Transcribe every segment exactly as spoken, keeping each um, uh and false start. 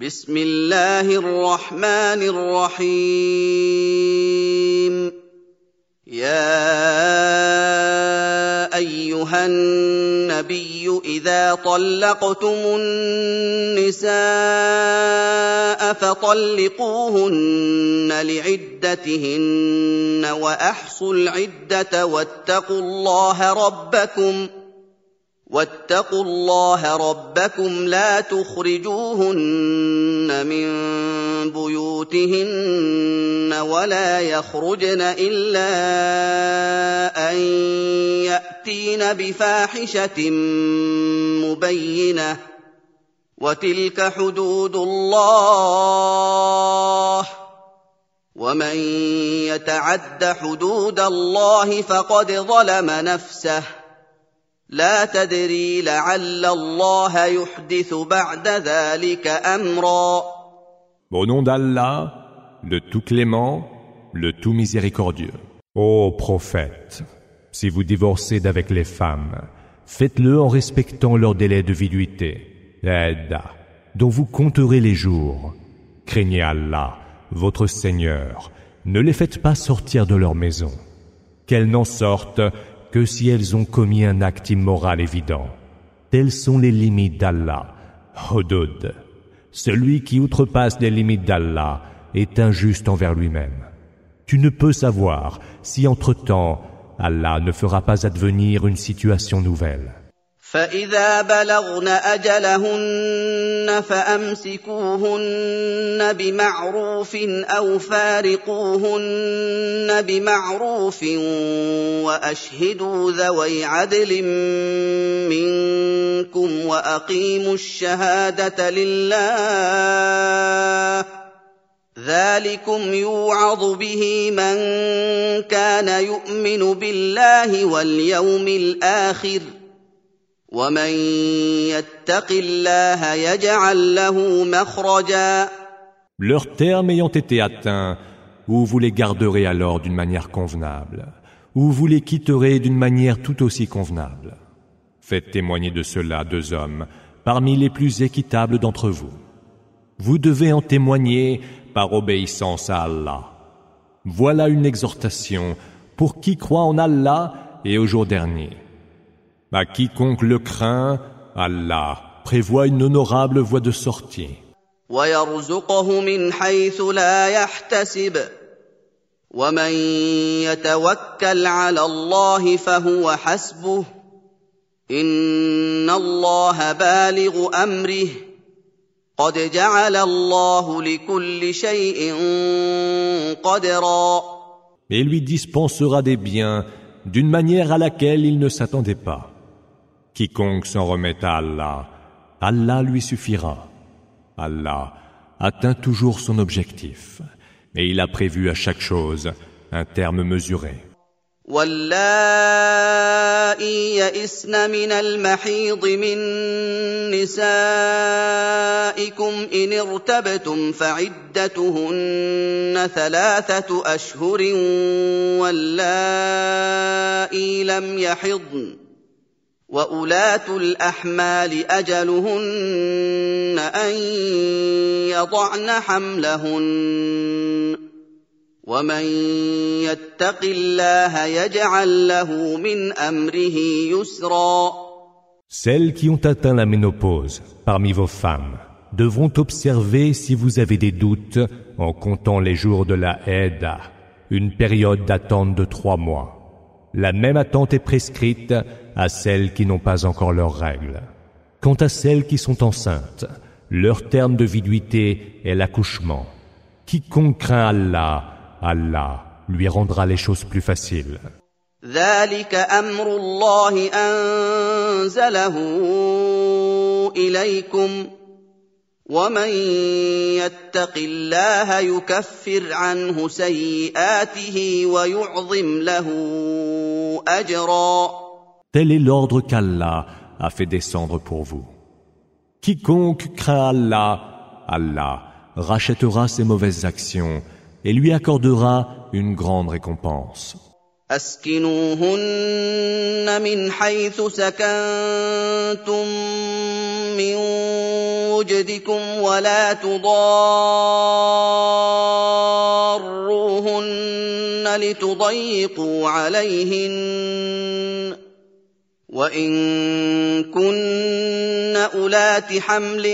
بسم الله الرحمن الرحيم يا أيها النبي إذا طلقتم النساء فطلقوهن لعدتهن وأحصوا العدة واتقوا الله ربكم واتقوا الله ربكم لا تخرجوهن من بيوتهن ولا يخرجن إلا أن يأتين بفاحشة مبينة وتلك حدود الله ومن يتعد حدود الله فقد ظلم نفسه لا تدري لعل الله يحدث بعد ذلك أمرا. Au nom d'Allah, le tout clément, le tout miséricordieux. Ô prophète, si vous divorcez d'avec les femmes, faites-le en respectant leur délai de viduité, l'idda, dont vous compterez les jours. Craignez Allah, votre Seigneur, ne les faites pas sortir de leur maison, qu'elles n'en sortent que si elles ont commis un acte immoral évident. Telles sont les limites d'Allah. Hudud. Celui qui outrepasse les limites d'Allah est injuste envers lui-même. Tu ne peux savoir si entre-temps Allah ne fera pas advenir une situation nouvelle. فإذا بلغن أجلهن فأمسكوهن بمعروف أو فارقوهن بمعروف وأشهدوا ذوي عدل منكم وأقيموا الشهادة لله ذلكم يوعظ به من كان يؤمن بالله واليوم الآخر ومن يتق الله يجعل له مخرجا. Leur terme ayant été atteint, ou vous les garderez alors d'une manière convenable, ou vous les quitterez d'une manière tout aussi convenable. Faites témoigner de cela deux hommes, parmi les plus équitables d'entre vous. Vous devez en témoigner par obéissance à Allah. Voilà une exhortation pour qui croit en Allah et au jour dernier. À quiconque le craint, Allah prévoit une honorable voie de sortie. وَيَرْزُقْهُ مِنْ حَيْثُ لَا يَحْتَسِبُ وَمَنْ يَتَوَكَّلْ عَلَى اللَّهِ فَهُوَ حَسْبُهُ إِنَّ اللَّهَ بَالِغُ أَمْرِهِ قَدْ جَعَلَ اللَّهُ لِكُلِّ شَيْءٍ قَدْرًا. Et lui dispensera des biens d'une manière à laquelle il ne s'attendait pas. Quiconque s'en remet à Allah, Allah lui suffira. Allah atteint toujours son objectif, mais il a prévu à chaque chose un terme mesuré. واللائي يئسن من المحيض من نسائكم إن ارتبتم فعدتهن ثلاثة أشهر واللائي لم يحضن وأولاة الأحمال أجلهن أن يضعن حملهن ومن يتق الله يجعل له من أمره يسرا. Celles qui ont atteint la ménopause parmi vos femmes devront observer si vous avez des doutes en comptant les jours de la Idda, une période d'attente de trois mois. La même attente est prescrite à celles qui n'ont pas encore leurs règles. Quant à celles qui sont enceintes, leur terme de viduité est l'accouchement. Quiconque craint Allah, Allah lui rendra les choses plus faciles. ذلك أمر الله أنزله إليكم ومن يتق الله يكفر عنه سيئاته ويعظم له أجرا. Tel est l'ordre qu'Allah a fait descendre pour vous. Quiconque craint Allah, Allah rachètera ses mauvaises actions et lui accordera une grande récompense. أسكنوهن من حيث سكنتم من وجدكم ولا تضاروهن لتضيقوا عليهن وإن كن أولات حمل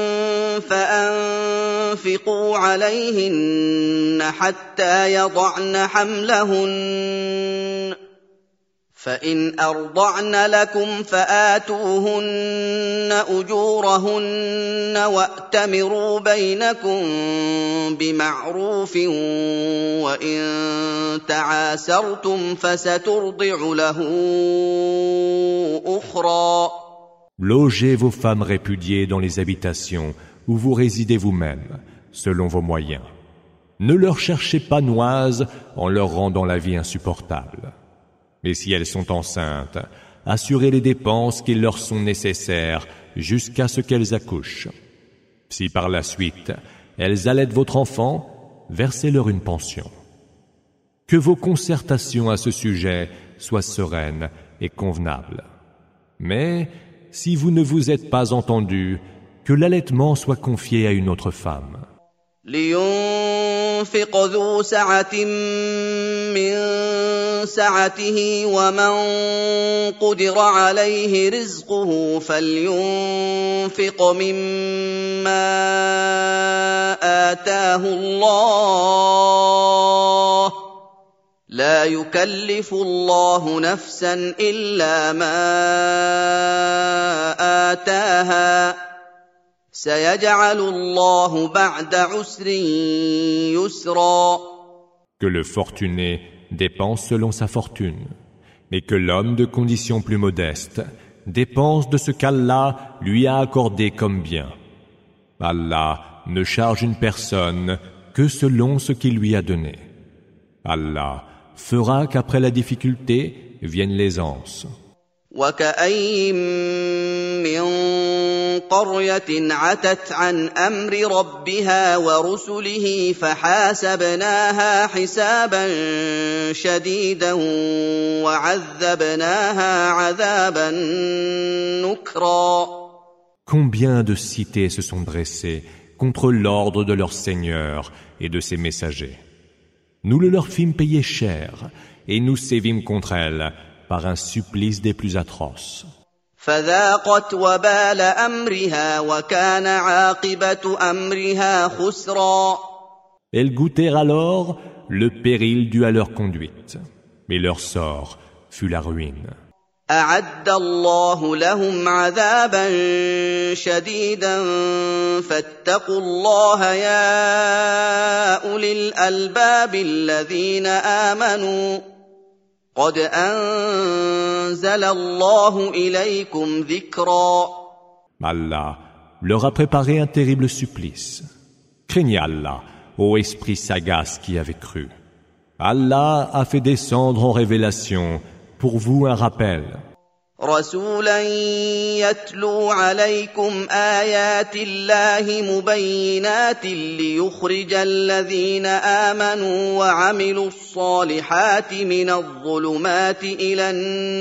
فأنفقوا عليهن حتى يضعن حملهن فإن أرضعن لكم فآتوهن أجورهن وأتمروا بينكم بمعروف وإن تعاسرتم فسترضع له أخرى. Logez vos femmes répudiées dans les habitations où vous résidez vous-même, selon vos moyens. Ne leur cherchez pas noise en leur rendant la vie insupportable. Mais si elles sont enceintes, assurez les dépenses qui leur sont nécessaires jusqu'à ce qu'elles accouchent. Si par la suite, elles allaitent votre enfant, versez-leur une pension. Que vos concertations à ce sujet soient sereines et convenables. Mais si vous ne vous êtes pas entendus, que l'allaitement soit confié à une autre femme. لينفق ذو سعة من سعته ومن قدر عليه رزقه فلينفق مما آتاه الله لا يكلف الله نفسا إلا ما آتاها سيجعل الله بعد عسر يسرا. Que le fortuné dépense selon sa fortune, mais que l'homme de condition plus modeste dépense de ce qu'Allah lui a accordé comme bien. Allah ne charge une personne que selon ce qu'il lui a donné. Allah fera qu'après la difficulté vienne l'aisance. وكأين من قرية عتت عن أمر ربها ورسله فحاسبناها حسابا شديدا وعذبناها عذابا نكرا. Combien de cités se sont dressées contre l'ordre de leur Seigneur et de ses messagers. Nous le leur fîmes payer cher et nous sévîmes contre elles par un supplice des plus atroces. فذاقت وبال أمرها وكان عاقبة أمرها خسرا. Elles goûtèrent alors le péril dû à leur conduite, mais leur sort fut la ruine. أعد الله لهم عذابا شديدا فاتقوا الله يا أولي الألباب الذين آمنوا قد أنزل الله إليكم ذكرا. Allah leur a préparé un terrible supplice. Craignez Allah, ô esprit sagace qui avait cru. Allah a fait descendre en révélation pour vous un rappel. رسولا يتلو عليكم آيات الله مبينات ليخرج الذين آمنوا وعملوا الصالحات من الظلمات إلى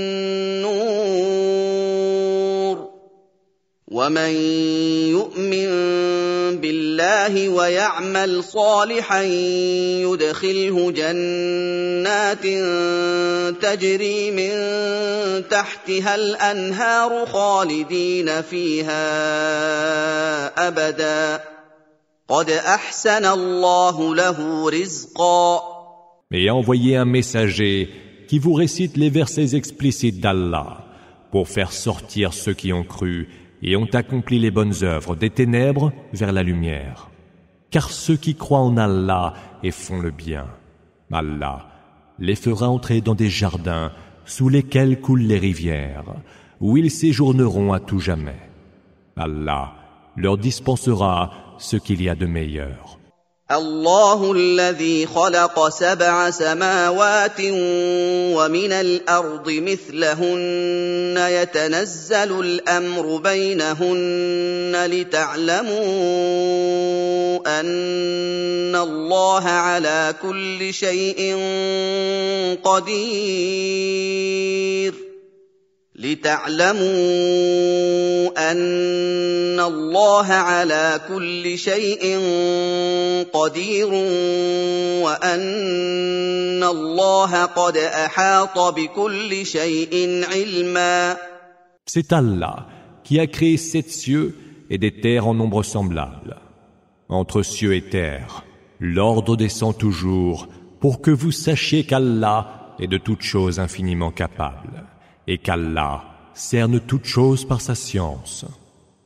النور ومن يؤمن بالله ويعمل صالحا يدخله جنات تجري من تحتها الأنهار خالدين فيها أبدا قد أحسن الله له رزقا. Et envoyez un messager qui vous récite les versets explicites d'Allah pour faire sortir ceux qui ont cru et ont accompli les bonnes œuvres des ténèbres vers la lumière. Car ceux qui croient en Allah et font le bien, Allah les fera entrer dans des jardins sous lesquels coulent les rivières, où ils séjourneront à tout jamais. Allah leur dispensera ce qu'il y a de meilleur. الله الذي خلق سبع سماوات ومن الأرض مثلهن يتنزل الأمر بينهن لتعلموا أن الله على كل شيء قدير لتعلموا أن الله على كل شيء قدير وأن الله قد أحاط بكل شيء علما. C'est Allah qui a créé sept cieux et des terres en nombre semblable. Entre cieux et terre, l'ordre descend toujours pour que vous sachiez qu'Allah est de toutes choses infiniment capable et qu'Allah cerne toutes choses par sa science.